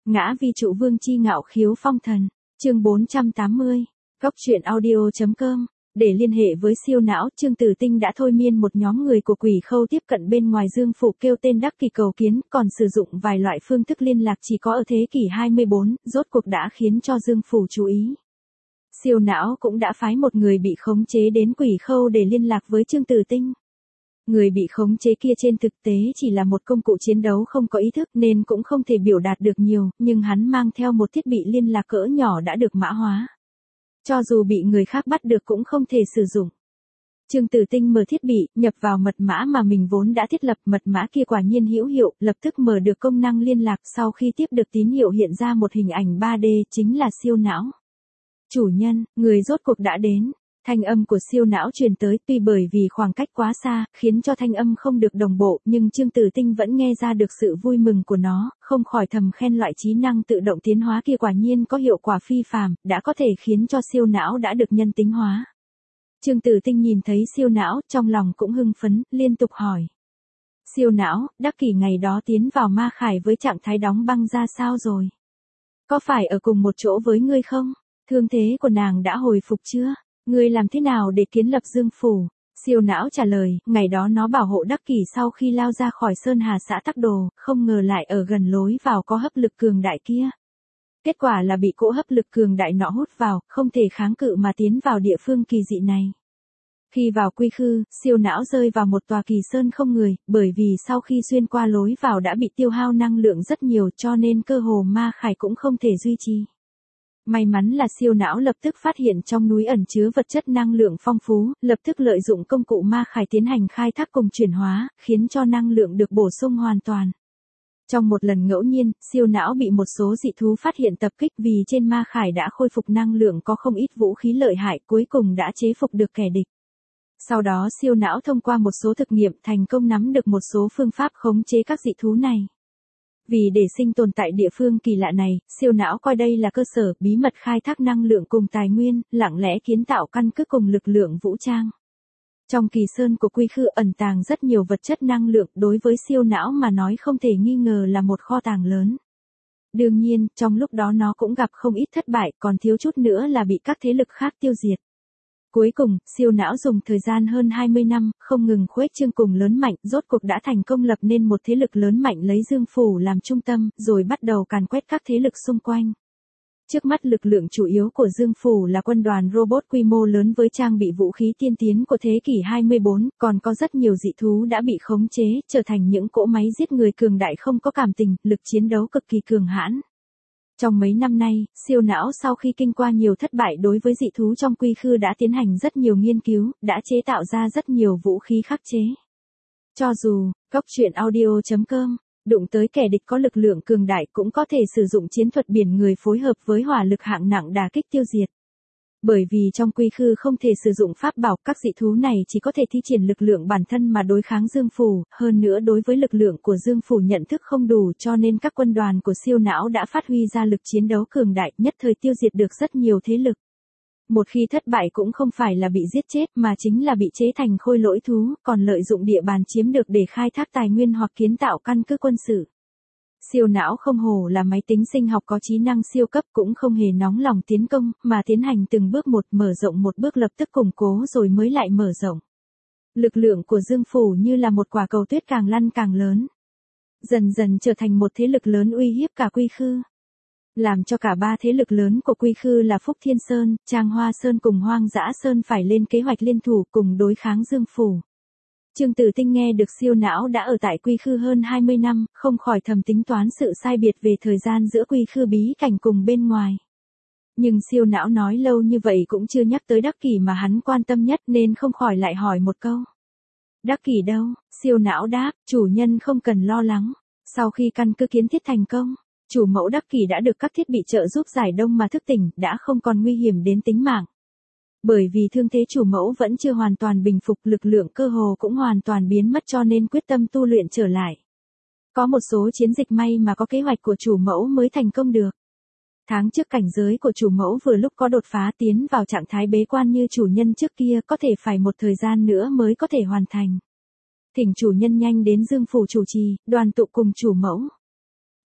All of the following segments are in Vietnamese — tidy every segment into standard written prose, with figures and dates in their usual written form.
Ngã vi trụ vương chi ngạo khiếu phong thần. Chương 480. Góc truyện audio.com. Để liên hệ với siêu não, Trương Tử Tinh đã thôi miên một nhóm người của Quỷ Khâu tiếp cận bên ngoài Dương phủ kêu tên Đắc Kỷ cầu kiến, còn sử dụng vài loại phương thức liên lạc chỉ có ở thế kỷ 24, rốt cuộc đã khiến cho Dương phủ chú ý. Siêu não cũng đã phái một người bị khống chế đến Quỷ Khâu để liên lạc với Trương Tử Tinh. Người bị khống chế kia trên thực tế chỉ là một công cụ chiến đấu không có ý thức nên cũng không thể biểu đạt được nhiều, nhưng hắn mang theo một thiết bị liên lạc cỡ nhỏ đã được mã hóa. Cho dù bị người khác bắt được cũng không thể sử dụng. Trương Tử Tinh mở thiết bị, nhập vào mật mã mà mình vốn đã thiết lập, mật mã kia quả nhiên hữu hiệu, lập tức mở được công năng liên lạc, sau khi tiếp được tín hiệu hiện ra một hình ảnh 3D, chính là siêu não. Chủ nhân, người rốt cuộc đã đến. Thanh âm của siêu não truyền tới, tuy bởi vì khoảng cách quá xa, khiến cho thanh âm không được đồng bộ, nhưng Trương Tử Tinh vẫn nghe ra được sự vui mừng của nó, không khỏi thầm khen loại trí năng tự động tiến hóa kia quả nhiên có hiệu quả phi phàm, đã có thể khiến cho siêu não đã được nhân tính hóa. Trương Tử Tinh nhìn thấy siêu não, trong lòng cũng hưng phấn, liên tục hỏi. Siêu não, Đắc Kỷ ngày đó tiến vào ma khải với trạng thái đóng băng ra sao rồi? Có phải ở cùng một chỗ với ngươi không? Thương thế của nàng đã hồi phục chưa? Ngươi làm thế nào để kiến lập Dương phủ? Siêu não trả lời, ngày đó nó bảo hộ Đắc Kỷ sau khi lao ra khỏi Sơn Hà xã Tắc Đồ, không ngờ lại ở gần lối vào có hấp lực cường đại kia. Kết quả là bị cỗ hấp lực cường đại nọ hút vào, không thể kháng cự mà tiến vào địa phương kỳ dị này. Khi vào quy khư, siêu não rơi vào một tòa kỳ sơn không người, bởi vì sau khi xuyên qua lối vào đã bị tiêu hao năng lượng rất nhiều cho nên cơ hồ ma khải cũng không thể duy trì. May mắn là siêu não lập tức phát hiện trong núi ẩn chứa vật chất năng lượng phong phú, lập tức lợi dụng công cụ ma khải tiến hành khai thác cùng chuyển hóa, khiến cho năng lượng được bổ sung hoàn toàn. Trong một lần ngẫu nhiên, siêu não bị một số dị thú phát hiện tập kích vì trên ma khải đã khôi phục năng lượng có không ít vũ khí lợi hại, cuối cùng đã chế phục được kẻ địch. Sau đó siêu não thông qua một số thực nghiệm thành công nắm được một số phương pháp khống chế các dị thú này. Vì để sinh tồn tại địa phương kỳ lạ này, siêu não coi đây là cơ sở, bí mật khai thác năng lượng cùng tài nguyên, lặng lẽ kiến tạo căn cứ cùng lực lượng vũ trang. Trong kỳ sơn của quy khư ẩn tàng rất nhiều vật chất năng lượng, đối với siêu não mà nói không thể nghi ngờ là một kho tàng lớn. Đương nhiên, trong lúc đó nó cũng gặp không ít thất bại, còn thiếu chút nữa là bị các thế lực khác tiêu diệt. Cuối cùng, siêu não dùng thời gian hơn 20 năm, không ngừng khuếch trương cùng lớn mạnh, rốt cuộc đã thành công lập nên một thế lực lớn mạnh lấy Dương phủ làm trung tâm, rồi bắt đầu càn quét các thế lực xung quanh. Trước mắt lực lượng chủ yếu của Dương phủ là quân đoàn robot quy mô lớn với trang bị vũ khí tiên tiến của thế kỷ 24, còn có rất nhiều dị thú đã bị khống chế, trở thành những cỗ máy giết người cường đại không có cảm tình, lực chiến đấu cực kỳ cường hãn. Trong mấy năm nay, siêu não sau khi kinh qua nhiều thất bại đối với dị thú trong quy khư đã tiến hành rất nhiều nghiên cứu, đã chế tạo ra rất nhiều vũ khí khắc chế. Cho dù, góc truyện audio.com, đụng tới kẻ địch có lực lượng cường đại cũng có thể sử dụng chiến thuật biển người phối hợp với hỏa lực hạng nặng đả kích tiêu diệt. Bởi vì trong quy khư không thể sử dụng pháp bảo, các dị thú này chỉ có thể thi triển lực lượng bản thân mà đối kháng Dương phủ, hơn nữa đối với lực lượng của Dương phủ nhận thức không đủ cho nên các quân đoàn của siêu não đã phát huy ra lực chiến đấu cường đại, nhất thời tiêu diệt được rất nhiều thế lực. Một khi thất bại cũng không phải là bị giết chết mà chính là bị chế thành khôi lỗi thú, còn lợi dụng địa bàn chiếm được để khai thác tài nguyên hoặc kiến tạo căn cứ quân sự. Siêu não không hổ là máy tính sinh học có trí năng siêu cấp, cũng không hề nóng lòng tiến công, mà tiến hành từng bước một, mở rộng một bước lập tức củng cố rồi mới lại mở rộng. Lực lượng của Dương phủ như là một quả cầu tuyết càng lăn càng lớn. Dần dần trở thành một thế lực lớn uy hiếp cả quy khư. Làm cho cả ba thế lực lớn của quy khư là Phúc Thiên Sơn, Trang Hoa Sơn cùng Hoang Dã Sơn phải lên kế hoạch liên thủ cùng đối kháng Dương phủ. Trương Tử Tinh nghe được siêu não đã ở tại quy khư hơn 20 năm, không khỏi thầm tính toán sự sai biệt về thời gian giữa quy khư bí cảnh cùng bên ngoài. Nhưng siêu não nói lâu như vậy cũng chưa nhắc tới Đắc Kỷ mà hắn quan tâm nhất nên không khỏi lại hỏi một câu. Đắc Kỷ đâu? Siêu não đáp, chủ nhân không cần lo lắng. Sau khi căn cứ kiến thiết thành công, chủ mẫu Đắc Kỷ đã được các thiết bị trợ giúp giải đông mà thức tỉnh, đã không còn nguy hiểm đến tính mạng. Bởi vì thương thế chủ mẫu vẫn chưa hoàn toàn bình phục, lực lượng cơ hồ cũng hoàn toàn biến mất cho nên quyết tâm tu luyện trở lại. Có một số chiến dịch may mà có kế hoạch của chủ mẫu mới thành công được. Tháng trước cảnh giới của chủ mẫu vừa lúc có đột phá tiến vào trạng thái bế quan như chủ nhân trước kia, có thể phải một thời gian nữa mới có thể hoàn thành. Thỉnh chủ nhân nhanh đến Dương phủ chủ trì, đoàn tụ cùng chủ mẫu.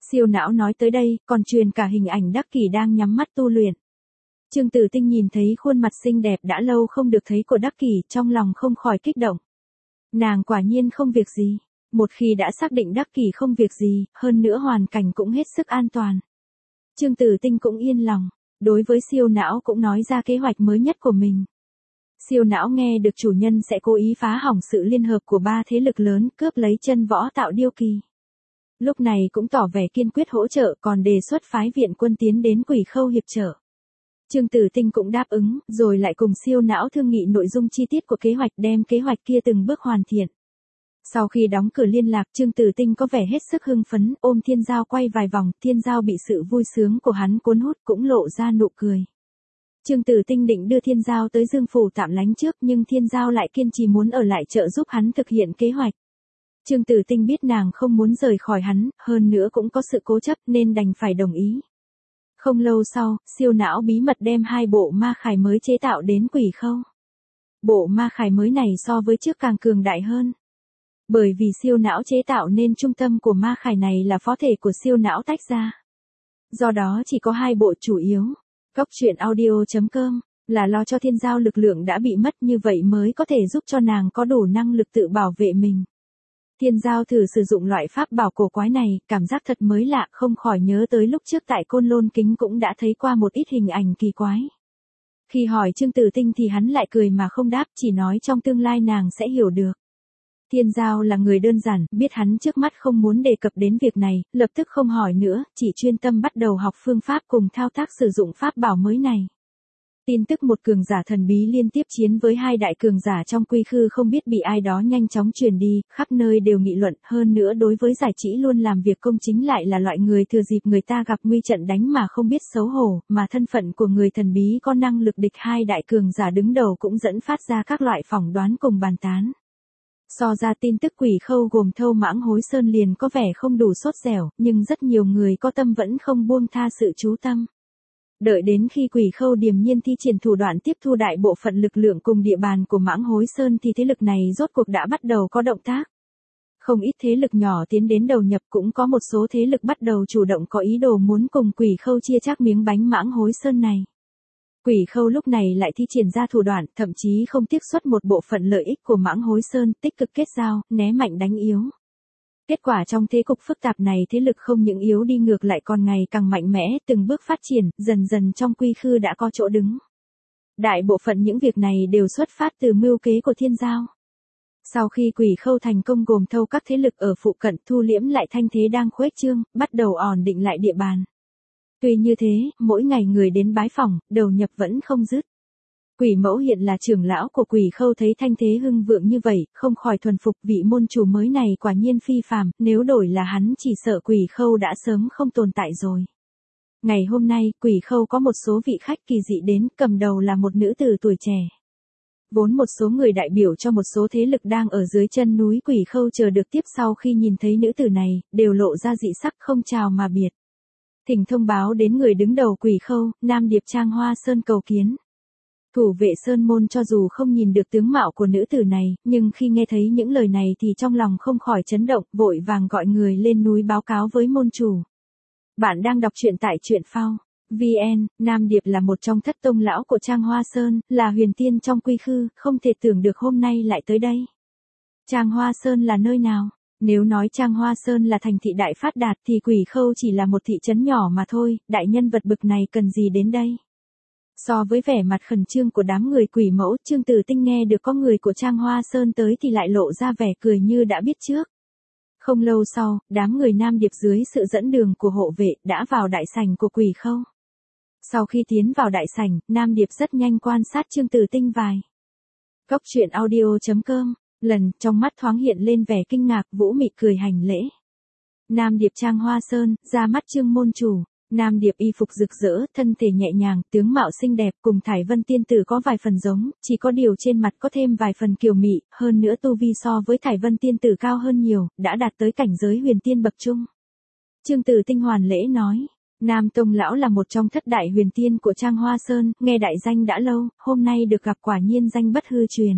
Siêu não nói tới đây, còn truyền cả hình ảnh Đắc Kỷ đang nhắm mắt tu luyện. Trương Tử Tinh nhìn thấy khuôn mặt xinh đẹp đã lâu không được thấy của Đắc Kỷ, trong lòng không khỏi kích động. Nàng quả nhiên không việc gì. Một khi đã xác định Đắc Kỷ không việc gì, hơn nữa hoàn cảnh cũng hết sức an toàn. Trương Tử Tinh cũng yên lòng, đối với siêu não cũng nói ra kế hoạch mới nhất của mình. Siêu não nghe được chủ nhân sẽ cố ý phá hỏng sự liên hợp của 3 thế lực lớn, cướp lấy chân võ tạo điêu kỳ. Lúc này cũng tỏ vẻ kiên quyết hỗ trợ, còn đề xuất phái viện quân tiến đến Quỷ Khâu hiệp trợ. Trương Tử Tinh cũng đáp ứng, rồi lại cùng siêu não thương nghị nội dung chi tiết của kế hoạch, đem kế hoạch kia từng bước hoàn thiện. Sau khi đóng cửa liên lạc, Trương Tử Tinh có vẻ hết sức hưng phấn, ôm Thiên Giao quay vài vòng, Thiên Giao bị sự vui sướng của hắn cuốn hút cũng lộ ra nụ cười. Trương Tử Tinh định đưa Thiên Giao tới Dương Phủ tạm lánh trước, nhưng Thiên Giao lại kiên trì muốn ở lại trợ giúp hắn thực hiện kế hoạch. Trương Tử Tinh biết nàng không muốn rời khỏi hắn, hơn nữa cũng có sự cố chấp nên đành phải đồng ý. Không lâu sau, siêu não bí mật đem 2 bộ ma khải mới chế tạo đến Quỷ Khâu. Bộ ma khải mới này so với trước càng cường đại hơn. Bởi vì siêu não chế tạo nên trung tâm của ma khải này là phó thể của siêu não tách ra. Do đó chỉ có 2 bộ chủ yếu. Góc truyện audio.com là lo cho Thiên Giao lực lượng đã bị mất, như vậy mới có thể giúp cho nàng có đủ năng lực tự bảo vệ mình. Thiên Giao thử sử dụng loại pháp bảo cổ quái này, cảm giác thật mới lạ, không khỏi nhớ tới lúc trước tại Côn Lôn Kính cũng đã thấy qua một ít hình ảnh kỳ quái. Khi hỏi Trương Tử Tinh thì hắn lại cười mà không đáp, chỉ nói trong tương lai nàng sẽ hiểu được. Thiên Giao là người đơn giản, biết hắn trước mắt không muốn đề cập đến việc này, lập tức không hỏi nữa, chỉ chuyên tâm bắt đầu học phương pháp cùng thao tác sử dụng pháp bảo mới này. Tin tức một cường giả thần bí liên tiếp chiến với 2 đại cường giả trong quy khư không biết bị ai đó nhanh chóng truyền đi, khắp nơi đều nghị luận, hơn nữa đối với giải trí luôn làm việc công chính lại là loại người thừa dịp người ta gặp nguy trận đánh mà không biết xấu hổ, mà thân phận của người thần bí có năng lực địch 2 đại cường giả đứng đầu cũng dẫn phát ra các loại phỏng đoán cùng bàn tán. So ra tin tức Quỷ Khâu gồm Thâu Mãng Hối Sơn liền có vẻ không đủ sốt dẻo, nhưng rất nhiều người có tâm vẫn không buông tha sự chú tâm. Đợi đến khi Quỷ Khâu điềm nhiên thi triển thủ đoạn tiếp thu đại bộ phận lực lượng cùng địa bàn của Mãng Hối Sơn thì thế lực này rốt cuộc đã bắt đầu có động tác. Không ít thế lực nhỏ tiến đến đầu nhập, cũng có một số thế lực bắt đầu chủ động có ý đồ muốn cùng Quỷ Khâu chia chác miếng bánh Mãng Hối Sơn này. Quỷ Khâu lúc này lại thi triển ra thủ đoạn, thậm chí không tiếc xuất một bộ phận lợi ích của Mãng Hối Sơn, tích cực kết giao, né mạnh đánh yếu. Kết quả trong thế cục phức tạp này thế lực không những yếu đi ngược lại còn ngày càng mạnh mẽ, từng bước phát triển, dần dần trong quy khư đã có chỗ đứng. Đại bộ phận những việc này đều xuất phát từ mưu kế của Thiên Giao. Sau khi Quỷ Khâu thành công gồm thâu các thế lực ở phụ cận, thu liễm lại thanh thế đang khuếch trương, bắt đầu ổn định lại địa bàn. Tuy như thế, mỗi ngày người đến bái phỏng, đầu nhập vẫn không dứt. Quỷ Mẫu hiện là trưởng lão của Quỷ Khâu thấy thanh thế hưng vượng như vậy, không khỏi thuần phục, vị môn chủ mới này quả nhiên phi phàm, nếu đổi là hắn chỉ sợ Quỷ Khâu đã sớm không tồn tại rồi. Ngày hôm nay, Quỷ Khâu có một số vị khách kỳ dị đến, cầm đầu là một nữ tử tuổi trẻ. Vốn một số người đại biểu cho một số thế lực đang ở dưới chân núi Quỷ Khâu chờ được tiếp, sau khi nhìn thấy nữ tử này, đều lộ ra dị sắc không chào mà biệt. Thỉnh thông báo đến người đứng đầu Quỷ Khâu, Nam Điệp Trang Hoa Sơn cầu kiến. Thủ vệ Sơn Môn cho dù không nhìn được tướng mạo của nữ tử này, nhưng khi nghe thấy những lời này thì trong lòng không khỏi chấn động, vội vàng gọi người lên núi báo cáo với môn chủ. Bạn đang đọc truyện tại truyện phao VN, Nam Điệp là một trong thất tông lão của Trang Hoa Sơn, là huyền tiên trong quy khư, không thể tưởng được hôm nay lại tới đây. Trang Hoa Sơn là nơi nào? Nếu nói Trang Hoa Sơn là thành thị đại phát đạt thì Quỷ Khâu chỉ là một thị trấn nhỏ mà thôi, đại nhân vật bực này cần gì đến đây? So với vẻ mặt khẩn trương của đám người Quỷ Mẫu, Trương Tử Tinh nghe được có người của Trang Hoa Sơn tới thì lại lộ ra vẻ cười như đã biết trước. Không lâu sau, đám người Nam Điệp dưới sự dẫn đường của hộ vệ đã vào đại sảnh của Quỷ Khâu. Sau khi tiến vào đại sảnh, Nam Điệp rất nhanh quan sát Trương Tử Tinh vài. Góc truyện audio.com, lần trong mắt thoáng hiện lên vẻ kinh ngạc, Vũ Mị cười hành lễ. Nam Điệp Trang Hoa Sơn, ra mắt Trương môn chủ. Nam Điệp y phục rực rỡ, thân thể nhẹ nhàng, tướng mạo xinh đẹp, cùng Thải Vân tiên tử có vài phần giống, chỉ có điều trên mặt có thêm vài phần kiều mị, hơn nữa tu vi so với Thải Vân tiên tử cao hơn nhiều, đã đạt tới cảnh giới huyền tiên bậc trung. Trương Tử Tinh hoàn lễ nói, Nam Tông lão là một trong thất đại huyền tiên của Trang Hoa Sơn, nghe đại danh đã lâu, hôm nay được gặp quả nhiên danh bất hư truyền.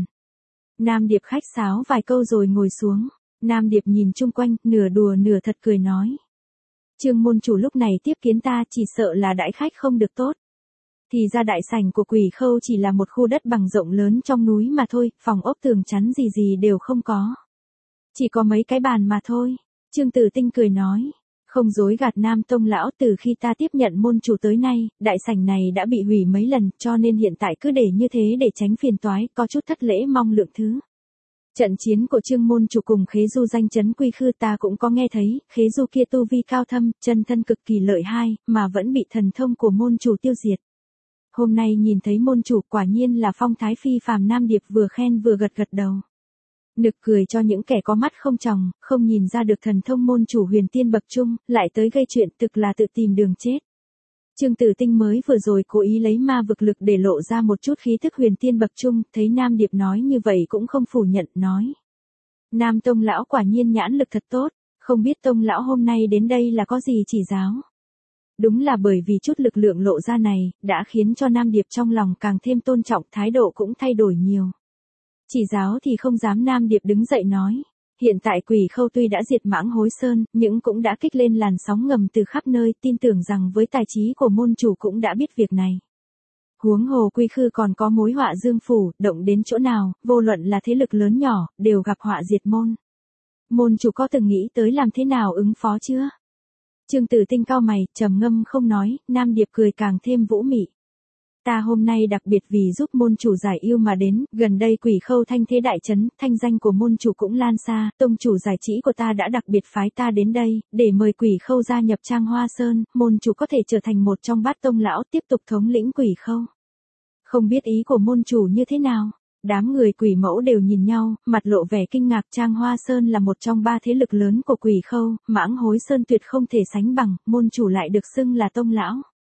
Nam Điệp khách sáo vài câu rồi ngồi xuống. Nam Điệp nhìn chung quanh, nửa đùa nửa thật cười nói. Trương môn chủ lúc này tiếp kiến ta chỉ sợ là đãi khách không được tốt. Thì ra đại sảnh của Quỷ Khâu chỉ là một khu đất bằng rộng lớn trong núi mà thôi, phòng ốc tường chắn gì gì đều không có. Chỉ có mấy cái bàn mà thôi. Trương Tử Tinh cười nói. Không dối gạt Nam Tông lão, từ khi ta tiếp nhận môn chủ tới nay, đại sảnh này đã bị hủy mấy lần, cho nên hiện tại cứ để như thế để tránh phiền toái, có chút thất lễ mong lượng thứ. Trận chiến của Trương môn chủ cùng Khế Du danh chấn Quy Khư ta cũng có nghe thấy, Khế Du kia tu vi cao thâm, chân thân cực kỳ lợi hai, mà vẫn bị thần thông của môn chủ tiêu diệt. Hôm nay nhìn thấy môn chủ quả nhiên là phong thái phi phàm. Nam Điệp vừa khen vừa gật gật đầu. Nực cười cho những kẻ có mắt không tròng, không nhìn ra được thần thông môn chủ huyền tiên bậc trung, lại tới gây chuyện, thực là tự tìm đường chết. Trương Tử Tinh mới vừa rồi cố ý lấy ma vực lực để lộ ra một chút khí thức huyền tiên bậc trung, thấy Nam Điệp nói như vậy cũng không phủ nhận, nói. Nam Tông lão quả nhiên nhãn lực thật tốt, không biết Tông lão hôm nay đến đây là có gì chỉ giáo. Đúng là bởi vì chút lực lượng lộ ra này, đã khiến cho Nam Điệp trong lòng càng thêm tôn trọng, thái độ cũng thay đổi nhiều. Chỉ giáo thì không dám. Nam Điệp đứng dậy nói. Hiện tại Quỷ Khâu tuy đã diệt Mãng Hối Sơn, nhưng cũng đã kích lên làn sóng ngầm từ khắp nơi, tin tưởng rằng với tài trí của môn chủ cũng đã biết việc này. Huống hồ Quy Khư còn có mối họa dương phủ, động đến chỗ nào, vô luận là thế lực lớn nhỏ, đều gặp họa diệt môn. Môn chủ có từng nghĩ tới làm thế nào ứng phó chưa? Trương Tử Tinh cau mày, trầm ngâm không nói. Nam Điệp cười càng thêm vũ mị. Ta hôm nay đặc biệt vì giúp môn chủ giải yêu mà đến, gần đây Quỷ Khâu thanh thế đại chấn, thanh danh của môn chủ cũng lan xa, tông chủ giải trí của ta đã đặc biệt phái ta đến đây, để mời Quỷ Khâu gia nhập Trang Hoa Sơn, môn chủ có thể trở thành một trong bát tông lão tiếp tục thống lĩnh Quỷ Khâu. Không biết ý của môn chủ như thế nào? Đám người Quỷ Mẫu đều nhìn nhau, mặt lộ vẻ kinh ngạc. Trang Hoa Sơn là một trong ba thế lực lớn của Quỷ Khâu, Mãng Hối Sơn tuyệt không thể sánh bằng, môn chủ lại được xưng là tông lão.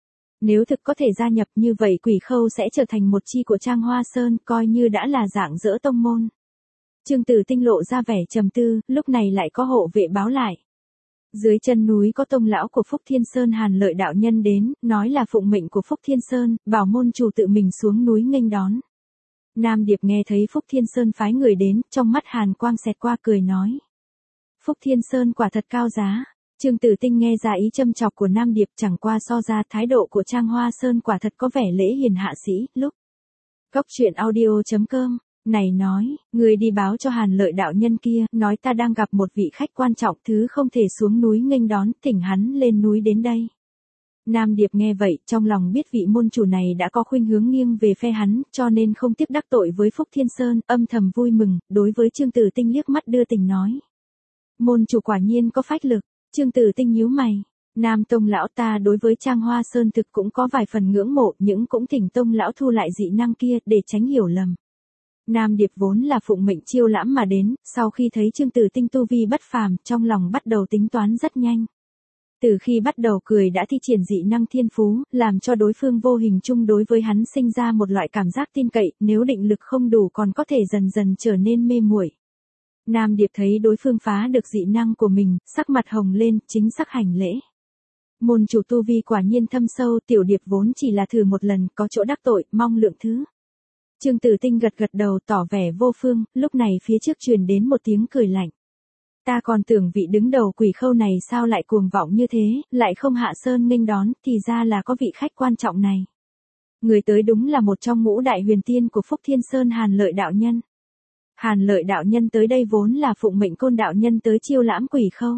Nếu thực có thể gia nhập như vậy Quỷ Khâu sẽ trở thành một chi của Trang Hoa Sơn, coi như đã là dạng dỡ tông môn. Trương Tử Tinh lộ ra vẻ trầm tư, lúc này lại có hộ vệ báo lại. Dưới chân núi có tông lão của Phúc Thiên Sơn Hàn Lợi đạo nhân đến, nói là phụng mệnh của Phúc Thiên Sơn, bảo môn chủ tự mình xuống núi nghênh đón. Nam Điệp nghe thấy Phúc Thiên Sơn phái người đến, trong mắt hàn quang xẹt qua cười nói. Phúc Thiên Sơn quả thật cao giá. Trương Tử Tinh nghe ra ý châm chọc của Nam Điệp, chẳng qua so ra thái độ của Trang Hoa Sơn quả thật có vẻ lễ hiền hạ sĩ. Lúc Góc truyện audio.com này nói, người đi báo cho Hàn Lợi đạo nhân kia, nói ta đang gặp một vị khách quan trọng, thứ không thể xuống núi nghênh đón, thỉnh hắn lên núi đến đây. Nam Điệp nghe vậy, trong lòng biết vị môn chủ này đã có khuynh hướng nghiêng về phe hắn, cho nên không tiếp đắc tội với Phúc Thiên Sơn, âm thầm vui mừng, đối với Trương Tử Tinh liếc mắt đưa tình nói. Môn chủ quả nhiên có phách lực. Trương Tử Tinh nhíu mày. Nam Tông lão, ta đối với Trang Hoa Sơn thực cũng có vài phần ngưỡng mộ, nhưng cũng thỉnh Tông lão thu lại dị năng kia, để tránh hiểu lầm. Nam Điệp vốn là phụng mệnh chiêu lãm mà đến, sau khi thấy Trương Tử Tinh tu vi bất phàm, trong lòng bắt đầu tính toán rất nhanh. Từ khi bắt đầu cười đã thi triển dị năng thiên phú, làm cho đối phương vô hình chung đối với hắn sinh ra một loại cảm giác tin cậy, nếu định lực không đủ còn có thể dần dần trở nên mê muội. Nam Điệp thấy đối phương phá được dị năng của mình, sắc mặt hồng lên, chính xác hành lễ. Môn chủ tu vi quả nhiên thâm sâu, tiểu Điệp vốn chỉ là thử một lần, có chỗ đắc tội, mong lượng thứ. Trương Tử Tinh gật gật đầu tỏ vẻ vô phương, lúc này phía trước truyền đến một tiếng cười lạnh. Ta còn tưởng vị đứng đầu Quỷ Khâu này sao lại cuồng vọng như thế, lại không hạ sơn nghênh đón, thì ra là có vị khách quan trọng này. Người tới đúng là một trong ngũ đại huyền tiên của Phúc Thiên Sơn Hàn Lợi đạo nhân. Hàn Lợi đạo nhân tới đây vốn là phụng mệnh Côn đạo nhân tới chiêu lãm Quỷ Khâu.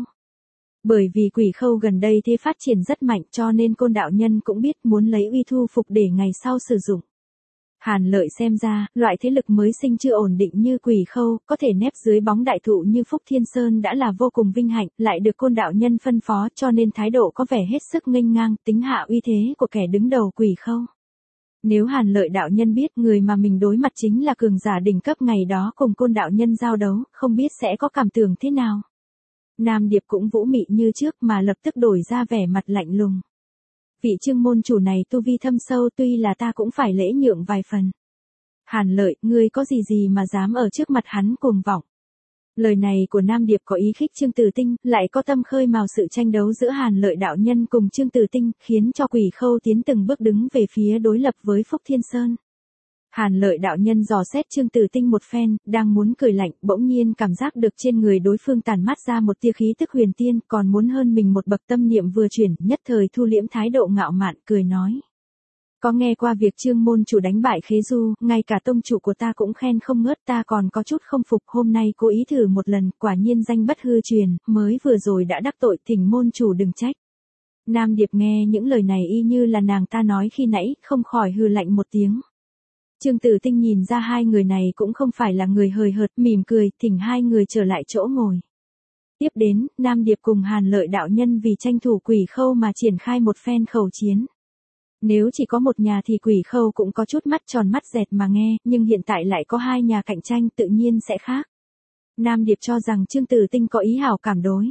Bởi vì Quỷ Khâu gần đây thế phát triển rất mạnh cho nên Côn đạo nhân cũng biết muốn lấy uy thu phục để ngày sau sử dụng. Hàn Lợi xem ra, loại thế lực mới sinh chưa ổn định như Quỷ Khâu, có thể nép dưới bóng đại thụ như Phúc Thiên Sơn đã là vô cùng vinh hạnh, lại được Côn đạo nhân phân phó cho nên thái độ có vẻ hết sức nghênh ngang, tính hạ uy thế của kẻ đứng đầu Quỷ Khâu. Nếu Hàn Lợi đạo nhân biết người mà mình đối mặt chính là cường giả đỉnh cấp ngày đó cùng Côn đạo nhân giao đấu, không biết sẽ có cảm tưởng thế nào. Nam Điệp cũng vũ mị như trước mà lập tức đổi ra vẻ mặt lạnh lùng. Vị Trương môn chủ này tu vi thâm sâu, tuy là ta cũng phải lễ nhượng vài phần. Hàn Lợi, ngươi có gì mà dám ở trước mặt hắn cuồng vọng. Lời này của Nam Điệp có ý khích Trương Tử Tinh, lại có tâm khơi mào sự tranh đấu giữa Hàn Lợi đạo nhân cùng Trương Tử Tinh, khiến cho Quỷ Khâu tiến từng bước đứng về phía đối lập với Phúc Thiên Sơn. Hàn Lợi đạo nhân dò xét Trương Tử Tinh một phen, đang muốn cười lạnh, bỗng nhiên cảm giác được trên người đối phương tản mát ra một tia khí tức huyền tiên, còn muốn hơn mình một bậc, tâm niệm vừa chuyển, nhất thời thu liễm thái độ ngạo mạn, cười nói. Có nghe qua việc Trương môn chủ đánh bại Khế Du, ngay cả tông chủ của ta cũng khen không ngớt, ta còn có chút không phục, hôm nay cố ý thử một lần, quả nhiên danh bất hư truyền, mới vừa rồi đã đắc tội, thỉnh môn chủ đừng trách. Nam Điệp nghe những lời này y như là nàng ta nói khi nãy, không khỏi hừ lạnh một tiếng. Trương Tử Tinh nhìn ra hai người này cũng không phải là người hời hợt, mỉm cười, thỉnh hai người trở lại chỗ ngồi. Tiếp đến, Nam Điệp cùng Hàn Lợi đạo nhân vì tranh thủ Quỷ Khâu mà triển khai một phen khẩu chiến. Nếu chỉ có một nhà thì Quỷ Khâu cũng có chút mắt tròn mắt dẹt mà nghe, nhưng hiện tại lại có hai nhà cạnh tranh tự nhiên sẽ khác. Nam Điệp cho rằng Trương Tử Tinh có ý hảo cảm đối.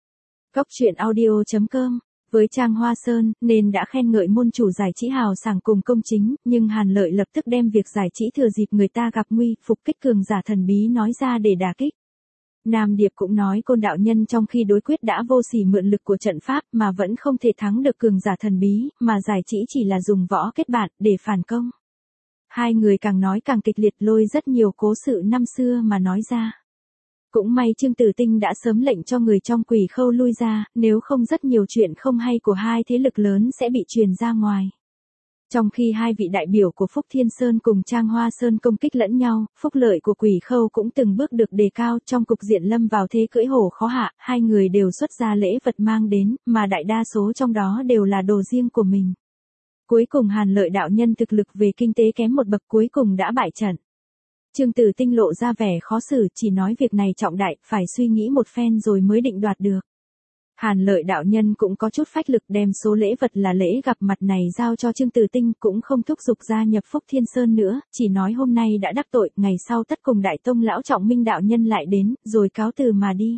Góc truyện audio.com Với Trang Hoa Sơn, nên đã khen ngợi môn chủ giải trí hào sảng cùng công chính, nhưng Hàn Lợi lập tức đem việc giải trí thừa dịp người ta gặp nguy, phục kích cường giả thần bí nói ra để đả kích. Nam Điệp cũng nói Côn đạo nhân trong khi đối quyết đã vô sỉ mượn lực của trận pháp mà vẫn không thể thắng được cường giả thần bí, mà giải trí chỉ là dùng võ kết bạn để phản công. Hai người càng nói càng kịch liệt, lôi rất nhiều cố sự năm xưa mà nói ra. Cũng may Trương Tử Tinh đã sớm lệnh cho người trong Quỷ Khâu lui ra, nếu không rất nhiều chuyện không hay của hai thế lực lớn sẽ bị truyền ra ngoài. Trong khi hai vị đại biểu của Phúc Thiên Sơn cùng Trang Hoa Sơn công kích lẫn nhau, phúc lợi của Quỷ Khâu cũng từng bước được đề cao, trong cục diện lâm vào thế cưỡi hổ khó hạ, hai người đều xuất ra lễ vật mang đến, mà đại đa số trong đó đều là đồ riêng của mình. Cuối cùng Hàn Lợi đạo nhân thực lực về kinh tế kém một bậc, cuối cùng đã bại trận. Trương Tử Tinh lộ ra vẻ khó xử, chỉ nói việc này trọng đại, phải suy nghĩ một phen rồi mới định đoạt được. Hàn Lợi đạo nhân cũng có chút phách lực, đem số lễ vật là lễ gặp mặt này giao cho Trương Tử Tinh, cũng không thúc giục gia nhập Phúc Thiên Sơn nữa, chỉ nói hôm nay đã đắc tội, ngày sau tất cùng Đại Tông lão Trọng Minh đạo nhân lại đến, rồi cáo từ mà đi.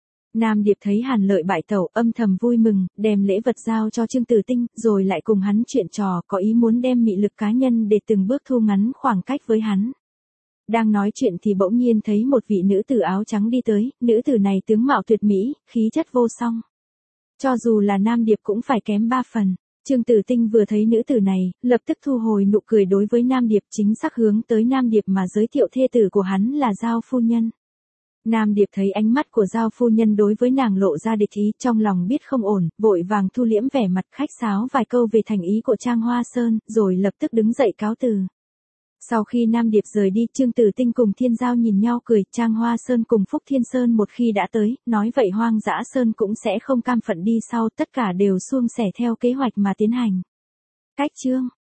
Nam Điệp thấy Hàn Lợi bại tẩu, âm thầm vui mừng, đem lễ vật giao cho Trương Tử Tinh, rồi lại cùng hắn chuyện trò, có ý muốn đem mị lực cá nhân để từng bước thu ngắn khoảng cách với hắn. Đang nói chuyện thì bỗng nhiên thấy một vị nữ tử áo trắng đi tới, nữ tử này tướng mạo tuyệt mỹ, khí chất vô song. Cho dù là Nam Điệp cũng phải kém 3 phần. Trương Tử Tinh vừa thấy nữ tử này, lập tức thu hồi nụ cười đối với Nam Điệp, chính xác hướng tới Nam Điệp mà giới thiệu thê tử của hắn là Giao phu nhân. Nam Điệp thấy ánh mắt của Giao phu nhân đối với nàng lộ ra địch ý, trong lòng biết không ổn, vội vàng thu liễm vẻ mặt, khách sáo vài câu về thành ý của Trang Hoa Sơn, rồi lập tức đứng dậy cáo từ. Sau khi Nam Điệp rời đi, Trương Tử Tinh cùng Thiên Giao nhìn nhau cười, Trang Hoa Sơn cùng Phúc Thiên Sơn một khi đã tới, nói vậy Hoang Dã Sơn cũng sẽ không cam phận đi sau, tất cả đều suôn sẻ theo kế hoạch mà tiến hành. Cách chương